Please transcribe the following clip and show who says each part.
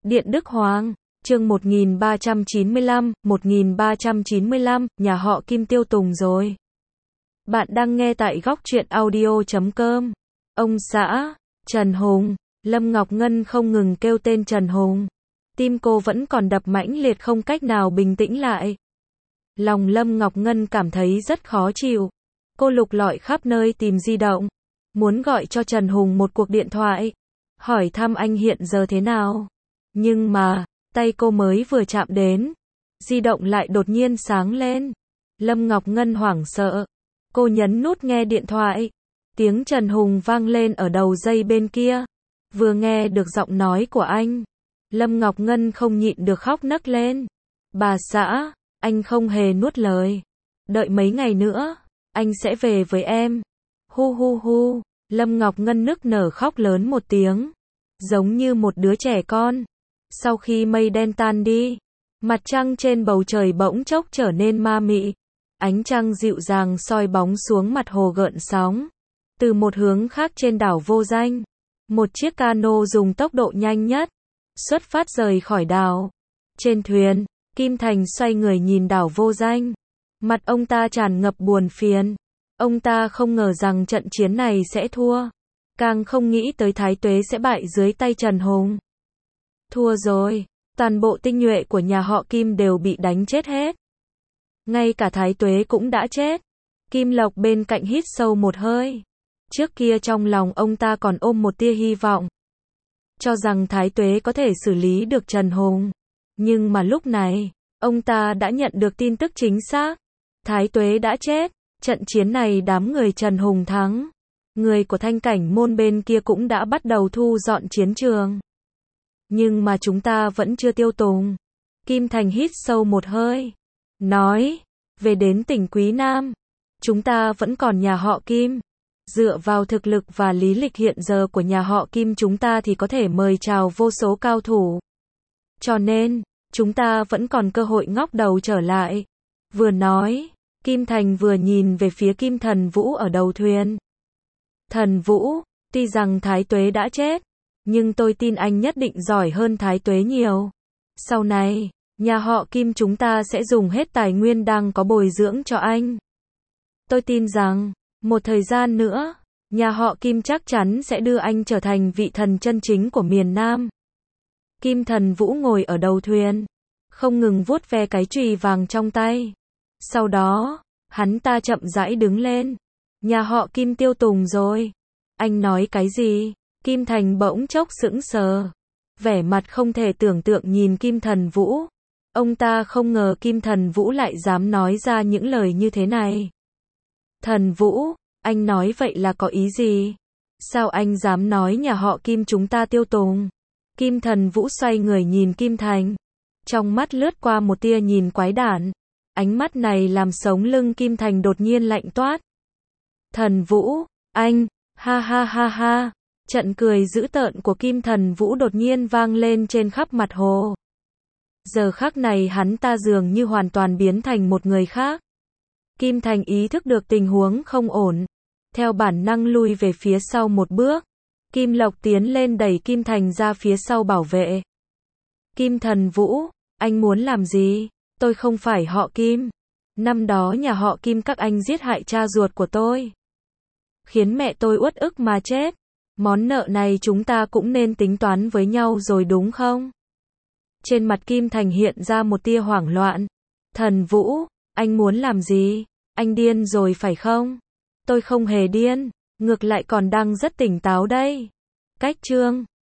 Speaker 1: Điện Đức Hoàng, chương 1395, nhà họ Kim tiêu tùng rồi. Bạn đang nghe tại góc truyện audio.com. Ông xã, Trần Hùng, Lâm Ngọc Ngân không ngừng kêu tên Trần Hùng. Tim cô vẫn còn đập mãnh liệt không cách nào bình tĩnh lại. Lòng Lâm Ngọc Ngân cảm thấy rất khó chịu. Cô lục lọi khắp nơi tìm di động, muốn gọi cho Trần Hùng một cuộc điện thoại, hỏi thăm anh hiện giờ thế nào. Nhưng mà, tay cô mới vừa chạm đến, di động lại đột nhiên sáng lên. Lâm Ngọc Ngân hoảng sợ. Cô nhấn nút nghe điện thoại. Tiếng Trần Hùng vang lên ở đầu dây bên kia. Vừa nghe được giọng nói của anh, Lâm Ngọc Ngân không nhịn được khóc nấc lên. Bà xã, anh không hề nuốt lời. Đợi mấy ngày nữa, anh sẽ về với em. Hu hu hu, Lâm Ngọc Ngân nức nở khóc lớn một tiếng, giống như một đứa trẻ con. Sau khi mây đen tan đi, mặt trăng trên bầu trời bỗng chốc trở nên ma mị. Ánh trăng dịu dàng soi bóng xuống mặt hồ gợn sóng. Từ một hướng khác trên đảo Vô Danh, một chiếc cano dùng tốc độ nhanh nhất xuất phát rời khỏi đảo. Trên thuyền, Kim Thành xoay người nhìn đảo Vô Danh. Mặt ông ta tràn ngập buồn phiền. Ông ta không ngờ rằng trận chiến này sẽ thua, càng không nghĩ tới Thái Tuế sẽ bại dưới tay Trần Hùng. Thua rồi, toàn bộ tinh nhuệ của nhà họ Kim đều bị đánh chết hết. Ngay cả Thái Tuế cũng đã chết. Kim Lộc bên cạnh hít sâu một hơi. Trước kia trong lòng ông ta còn ôm một tia hy vọng, cho rằng Thái Tuế có thể xử lý được Trần Hùng. Nhưng mà lúc này, ông ta đã nhận được tin tức chính xác. Thái Tuế đã chết. Trận chiến này đám người Trần Hùng thắng. Người của Thanh Cảnh môn bên kia cũng đã bắt đầu thu dọn chiến trường. Nhưng mà chúng ta vẫn chưa tiêu tùng. Kim Thành hít sâu một hơi, nói, về đến tỉnh Quý Nam, chúng ta vẫn còn nhà họ Kim. Dựa vào thực lực và lý lịch hiện giờ của nhà họ Kim chúng ta thì có thể mời chào vô số cao thủ. Cho nên, chúng ta vẫn còn cơ hội ngóc đầu trở lại. Vừa nói, Kim Thành vừa nhìn về phía Kim Thần Vũ ở đầu thuyền. Thần Vũ, tuy rằng Thái Tuế đã chết, nhưng tôi tin anh nhất định giỏi hơn Thái Tuế nhiều. Sau này, nhà họ Kim chúng ta sẽ dùng hết tài nguyên đang có bồi dưỡng cho anh. Tôi tin rằng, một thời gian nữa, nhà họ Kim chắc chắn sẽ đưa anh trở thành vị thần chân chính của miền Nam. Kim Thần Vũ ngồi ở đầu thuyền, không ngừng vuốt ve cái chùy vàng trong tay. Sau đó, hắn ta chậm rãi đứng lên. Nhà họ Kim tiêu tùng rồi. Anh nói cái gì? Kim Thành bỗng chốc sững sờ, vẻ mặt không thể tưởng tượng nhìn Kim Thần Vũ. Ông ta không ngờ Kim Thần Vũ lại dám nói ra những lời như thế này. Thần Vũ, anh nói vậy là có ý gì? Sao anh dám nói nhà họ Kim chúng ta tiêu tùng? Kim Thần Vũ xoay người nhìn Kim Thành, trong mắt lướt qua một tia nhìn quái đản. Ánh mắt này làm sống lưng Kim Thành đột nhiên lạnh toát. Thần Vũ, anh, ha ha ha ha. Trận cười dữ tợn của Kim Thần Vũ đột nhiên vang lên trên khắp mặt hồ. Giờ khắc này hắn ta dường như hoàn toàn biến thành một người khác. Kim Thành ý thức được tình huống không ổn, theo bản năng lui về phía sau một bước. Kim Lộc tiến lên đẩy Kim Thành ra phía sau bảo vệ. Kim Thần Vũ, anh muốn làm gì? Tôi không phải họ Kim. Năm đó nhà họ Kim các anh giết hại cha ruột của tôi, khiến mẹ tôi uất ức mà chết. Món nợ này chúng ta cũng nên tính toán với nhau rồi đúng không? Trên mặt Kim Thành hiện ra một tia hoảng loạn. Thần Vũ, anh muốn làm gì? Anh điên rồi phải không? Tôi không hề điên, ngược lại còn đang rất tỉnh táo đây. Cách chương